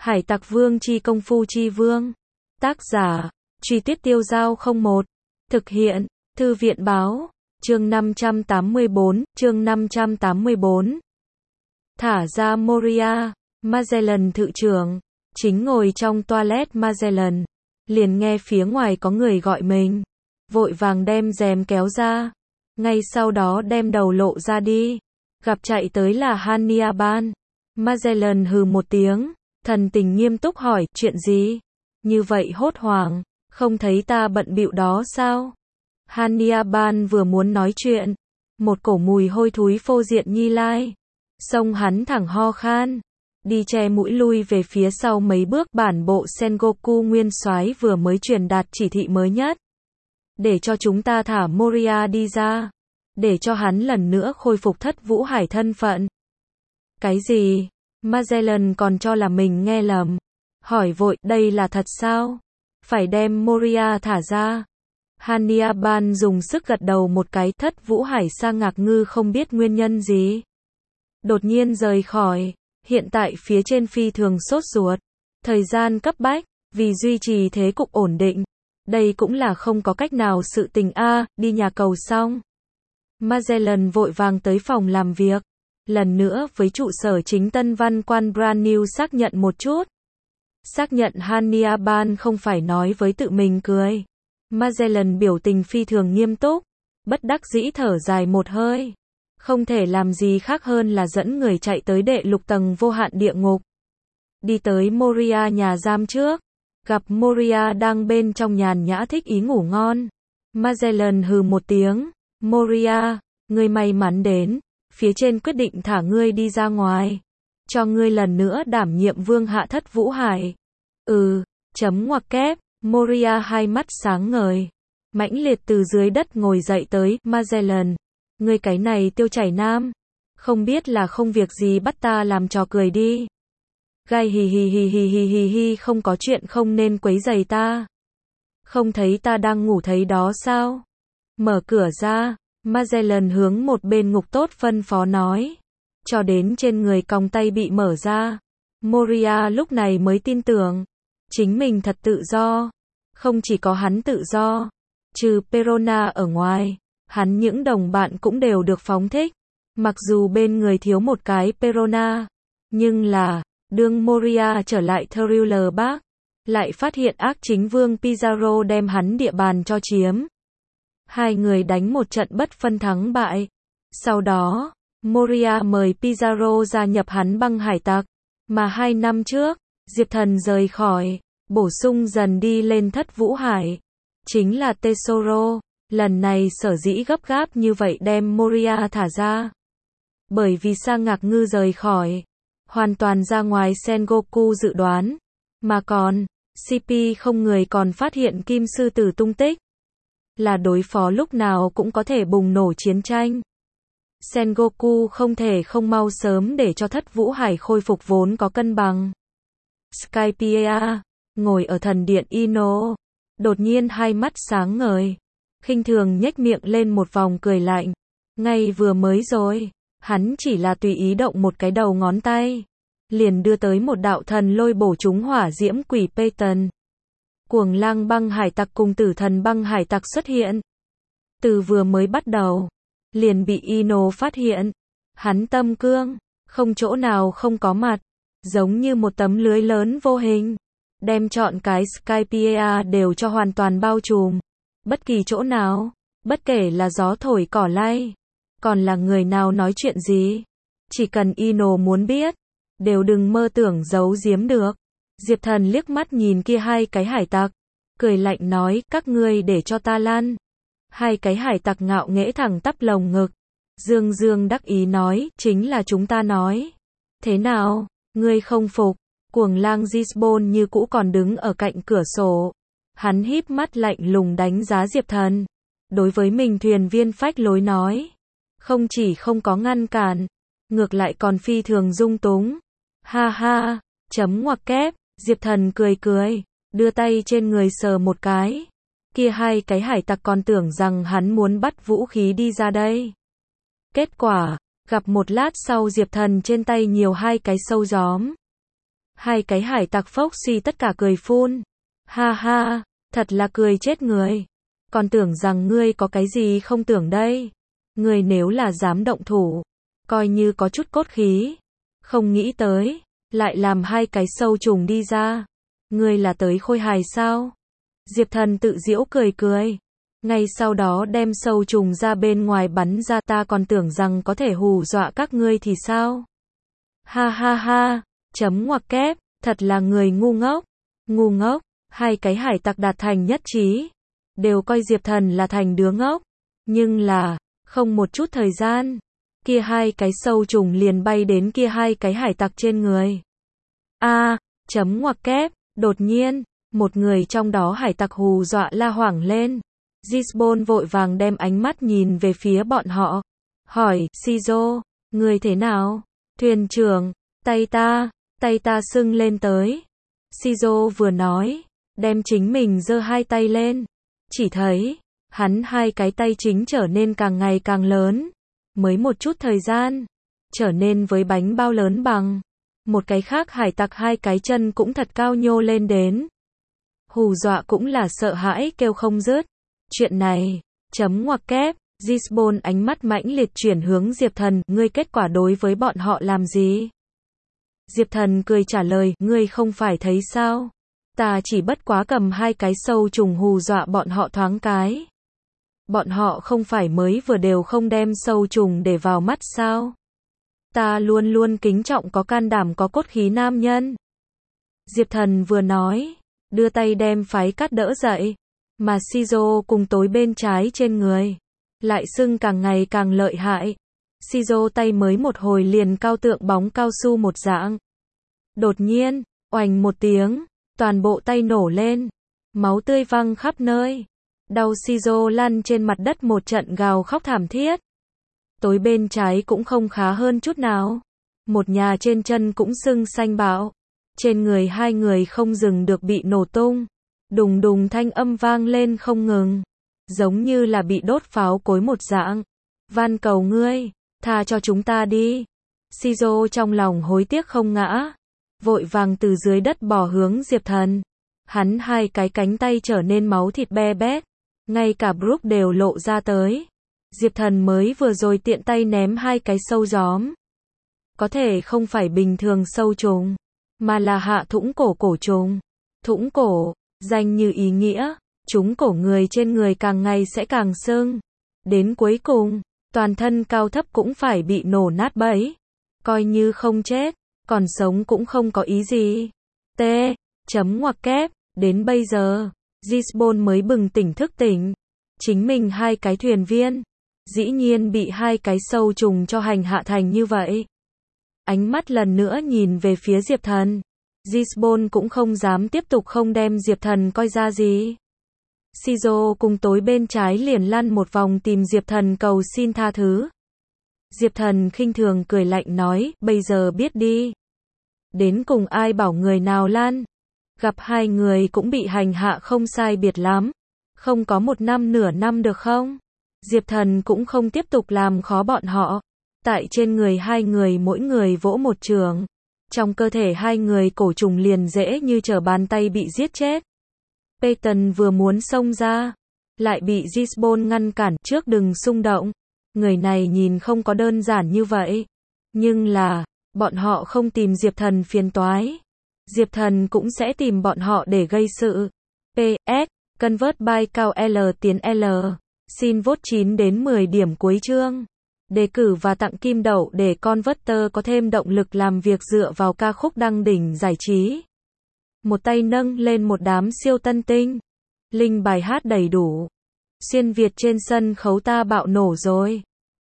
Hải tặc vương chi công phu chi vương. Tác giả, Truy Tuyết Tiêu Giao 01. Thực hiện, Thư viện báo, chương 584. Thả ra Moria, Magellan thự trưởng, chính ngồi trong toilet Magellan, liền nghe phía ngoài có người gọi mình, vội vàng đem rèm kéo ra, ngay sau đó đem đầu lộ ra đi, gặp chạy tới là Hannibal. Magellan hừ một tiếng, thần tình nghiêm túc hỏi, chuyện gì? Như vậy hốt hoảng, không thấy ta bận bịu đó sao? Hannibal vừa muốn nói chuyện, một cổ mùi hôi thối phô diện nhi lai, xông hắn thẳng ho khan, đi che mũi lui về phía sau mấy bước. Bản bộ Sengoku nguyên soái vừa mới truyền đạt chỉ thị mới nhất, để cho chúng ta thả Moria đi ra, để cho hắn lần nữa khôi phục Thất Vũ Hải thân phận. Cái gì? Magellan còn cho là mình nghe lầm, hỏi vội, đây là thật sao? Phải đem Moria thả ra? Hannibal dùng sức gật đầu một cái. Thất Vũ Hải Sa Ngạc Ngư không biết nguyên nhân gì, đột nhiên rời khỏi, hiện tại phía trên phi thường sốt ruột, thời gian cấp bách, vì duy trì thế cục ổn định, đây cũng là không có cách nào sự tình a. Đi nhà cầu xong, Magellan vội vàng tới phòng làm việc, lần nữa với trụ sở chính Tân Văn quan Brand New xác nhận một chút, xác nhận Hannibal không phải nói với tự mình cười. Magellan biểu tình phi thường nghiêm túc, bất đắc dĩ thở dài một hơi, không thể làm gì khác hơn là dẫn người chạy tới đệ lục tầng vô hạn địa ngục. Đi tới Moria nhà giam trước, gặp Moria đang bên trong nhàn nhã thích ý ngủ ngon. Magellan hừ một tiếng, Moria, ngươi may mắn đến, phía trên quyết định thả ngươi đi ra ngoài, cho ngươi lần nữa đảm nhiệm vương hạ Thất Vũ Hải. Chấm ngoặc kép. Moria hai mắt sáng ngời, mãnh liệt từ dưới đất ngồi dậy tới. Magellan, ngươi cái này tiêu chảy nam, không biết là không việc gì bắt ta làm trò cười đi. Gai hì hì hì hì hì hì hì, không có chuyện không nên quấy rầy ta. Không thấy ta đang ngủ thấy đó sao? Mở cửa ra. Magellan hướng một bên ngục tốt phân phó nói, cho đến trên người còng tay bị mở ra. Moria lúc này mới tin tưởng, chính mình thật tự do. Không chỉ có hắn tự do, trừ Perona ở ngoài, hắn những đồng bạn cũng đều được phóng thích. Mặc dù bên người thiếu một cái Perona, nhưng là, đương Moria trở lại Thriller Park, lại phát hiện ác chính vương Pizarro đem hắn địa bàn cho chiếm. Hai người đánh một trận bất phân thắng bại. Sau đó, Moria mời Pizarro gia nhập hắn băng hải tặc, mà 2 năm trước, Diệp Thần rời khỏi, bổ sung dần đi lên Thất Vũ Hải, chính là Tesoro. Lần này sở dĩ gấp gáp như vậy đem Moria thả ra, bởi vì Sa Ngạc Ngư rời khỏi, hoàn toàn ra ngoài Sengoku dự đoán, mà còn, CP không người còn phát hiện Kim Sư Tử tung tích, là đối phó lúc nào cũng có thể bùng nổ chiến tranh. Sengoku không thể không mau sớm để cho Thất Vũ Hải khôi phục vốn có cân bằng. Skypiea, ngồi ở thần điện Ino, đột nhiên hai mắt sáng ngời, khinh thường nhếch miệng lên một vòng cười lạnh. Ngay vừa mới rồi, hắn chỉ là tùy ý động một cái đầu ngón tay, liền đưa tới một đạo thần lôi bổ trúng hỏa diễm quỷ Peyton. Cuồng lang băng hải tặc cùng tử thần băng hải tặc xuất hiện. Từ vừa mới bắt đầu, liền bị Ino phát hiện. Hắn tâm cương, không chỗ nào không có mặt, giống như một tấm lưới lớn vô hình, đem trọn cái Skypiea đều cho hoàn toàn bao trùm. Bất kỳ chỗ nào, bất kể là gió thổi cỏ lay, còn là người nào nói chuyện gì, chỉ cần Ino muốn biết, đều đừng mơ tưởng giấu giếm được. Diệp Thần liếc mắt nhìn kia hai cái hải tặc, cười lạnh nói, các ngươi để cho ta lăn. Hai cái hải tặc ngạo nghễ thẳng tắp lồng ngực, dương dương đắc ý nói, chính là chúng ta nói. Thế nào, ngươi không phục? Cuồng lang Gisbon như cũ còn đứng ở cạnh cửa sổ, hắn híp mắt lạnh lùng đánh giá Diệp Thần, đối với mình thuyền viên phách lối nói, không chỉ không có ngăn cản, ngược lại còn phi thường dung túng. Ha ha, chấm ngoặc kép. Diệp Thần cười cười, đưa tay trên người sờ một cái. Kia hai cái hải tặc còn tưởng rằng hắn muốn bắt vũ khí đi ra đây. Kết quả, gặp một lát sau Diệp Thần trên tay nhiều hai cái sâu gióm. Hai cái hải tặc phốc suy tất cả cười phun. Ha ha, thật là cười chết người. Còn tưởng rằng ngươi có cái gì không tưởng đây. Ngươi nếu là dám động thủ, coi như có chút cốt khí. Không nghĩ tới, lại làm hai cái sâu trùng đi ra. Ngươi là tới khôi hài sao? Diệp Thần tự giễu cười cười. Ngay sau đó đem sâu trùng ra bên ngoài bắn ra, ta còn tưởng rằng có thể hù dọa các ngươi thì sao? Ha ha ha, chấm ngoặc kép, thật là người ngu ngốc. Ngu ngốc, hai cái hải tặc đạt thành nhất trí. Đều coi Diệp Thần là thành đứa ngốc. Nhưng là, không một chút thời gian, kia hai cái sâu trùng liền bay đến kia hai cái hải tặc trên người. A, chấm ngoặc kép, đột nhiên, một người trong đó hải tặc hù dọa la hoảng lên. Gisbon vội vàng đem ánh mắt nhìn về phía bọn họ. Hỏi, Shizo, người thế nào? Thuyền trưởng, tay ta sưng lên tới. Shizo vừa nói, đem chính mình giơ hai tay lên. Chỉ thấy, hắn hai cái tay chính trở nên càng ngày càng lớn. Mới một chút thời gian, trở nên với bánh bao lớn bằng. Một cái khác hải tặc hai cái chân cũng thật cao nhô lên đến. Hù dọa cũng là sợ hãi kêu không dứt. Chuyện này, chấm ngoặc kép, Gisbon ánh mắt mãnh liệt chuyển hướng Diệp Thần, ngươi kết quả đối với bọn họ làm gì? Diệp Thần cười trả lời, ngươi không phải thấy sao? Ta chỉ bất quá cầm hai cái sâu trùng hù dọa bọn họ thoáng cái. Bọn họ không phải mới vừa đều không đem sâu trùng để vào mắt sao? Ta luôn luôn kính trọng có can đảm có cốt khí nam nhân. Diệp Thần vừa nói, đưa tay đem phái cát đỡ dậy. Mà Shizo cùng tối bên trái trên người, lại sưng càng ngày càng lợi hại. Shizo tay mới một hồi liền cao tượng bóng cao su một dạng. Đột nhiên, oành một tiếng, toàn bộ tay nổ lên. Máu tươi văng khắp nơi. Đau Shizo lăn trên mặt đất một trận gào khóc thảm thiết. Tối bên trái cũng không khá hơn chút nào. Một nhà trên chân cũng sưng xanh bạo. Trên người hai người không dừng được bị nổ tung. Đùng đùng thanh âm vang lên không ngừng. Giống như là bị đốt pháo cối một dạng. Van cầu ngươi, tha cho chúng ta đi. Shizo trong lòng hối tiếc không ngã. Vội vàng từ dưới đất bò hướng Diệp Thần. Hắn hai cái cánh tay trở nên máu thịt be bét. Ngay cả Brook đều lộ ra tới. Diệp Thần mới vừa rồi tiện tay ném hai cái sâu gióm. Có thể không phải bình thường sâu trùng, mà là hạ thũng cổ cổ trùng. Thũng cổ, danh như ý nghĩa, chúng cổ người trên người càng ngày sẽ càng sưng. Đến cuối cùng, toàn thân cao thấp cũng phải bị nổ nát bấy. Coi như không chết, còn sống cũng không có ý gì. T. Chấm ngoặc kép, đến bây giờ, Gisbon mới bừng tỉnh thức tỉnh. Chính mình hai cái thuyền viên, dĩ nhiên bị hai cái sâu trùng cho hành hạ thành như vậy. Ánh mắt lần nữa nhìn về phía Diệp Thần. Gisbon cũng không dám tiếp tục không đem Diệp Thần coi ra gì. Shizo cùng tối bên trái liền lăn một vòng tìm Diệp Thần cầu xin tha thứ. Diệp Thần khinh thường cười lạnh nói, bây giờ biết đi. Đến cùng ai bảo người nào lăn. Gặp hai người cũng bị hành hạ không sai biệt lắm. Không có một năm nửa năm được không? Diệp Thần cũng không tiếp tục làm khó bọn họ. Tại trên người hai người mỗi người vỗ một trường. Trong cơ thể hai người cổ trùng liền dễ như trở bàn tay bị giết chết. Peyton vừa muốn xông ra, lại bị Gisbon ngăn cản, trước đừng xung động. Người này nhìn không có đơn giản như vậy. Nhưng là, bọn họ không tìm Diệp Thần phiền toái. Diệp Thần cũng sẽ tìm bọn họ để gây sự. PS, convert by cao L tiến L. Xin vote 9 đến 10 điểm cuối chương. Đề cử và tặng kim đậu để Converter có thêm động lực làm việc dựa vào ca khúc đăng đỉnh giải trí. Một tay nâng lên một đám siêu tân tinh. Link bài hát đầy đủ. Xuyên Việt trên sân khấu ta bạo nổ rồi.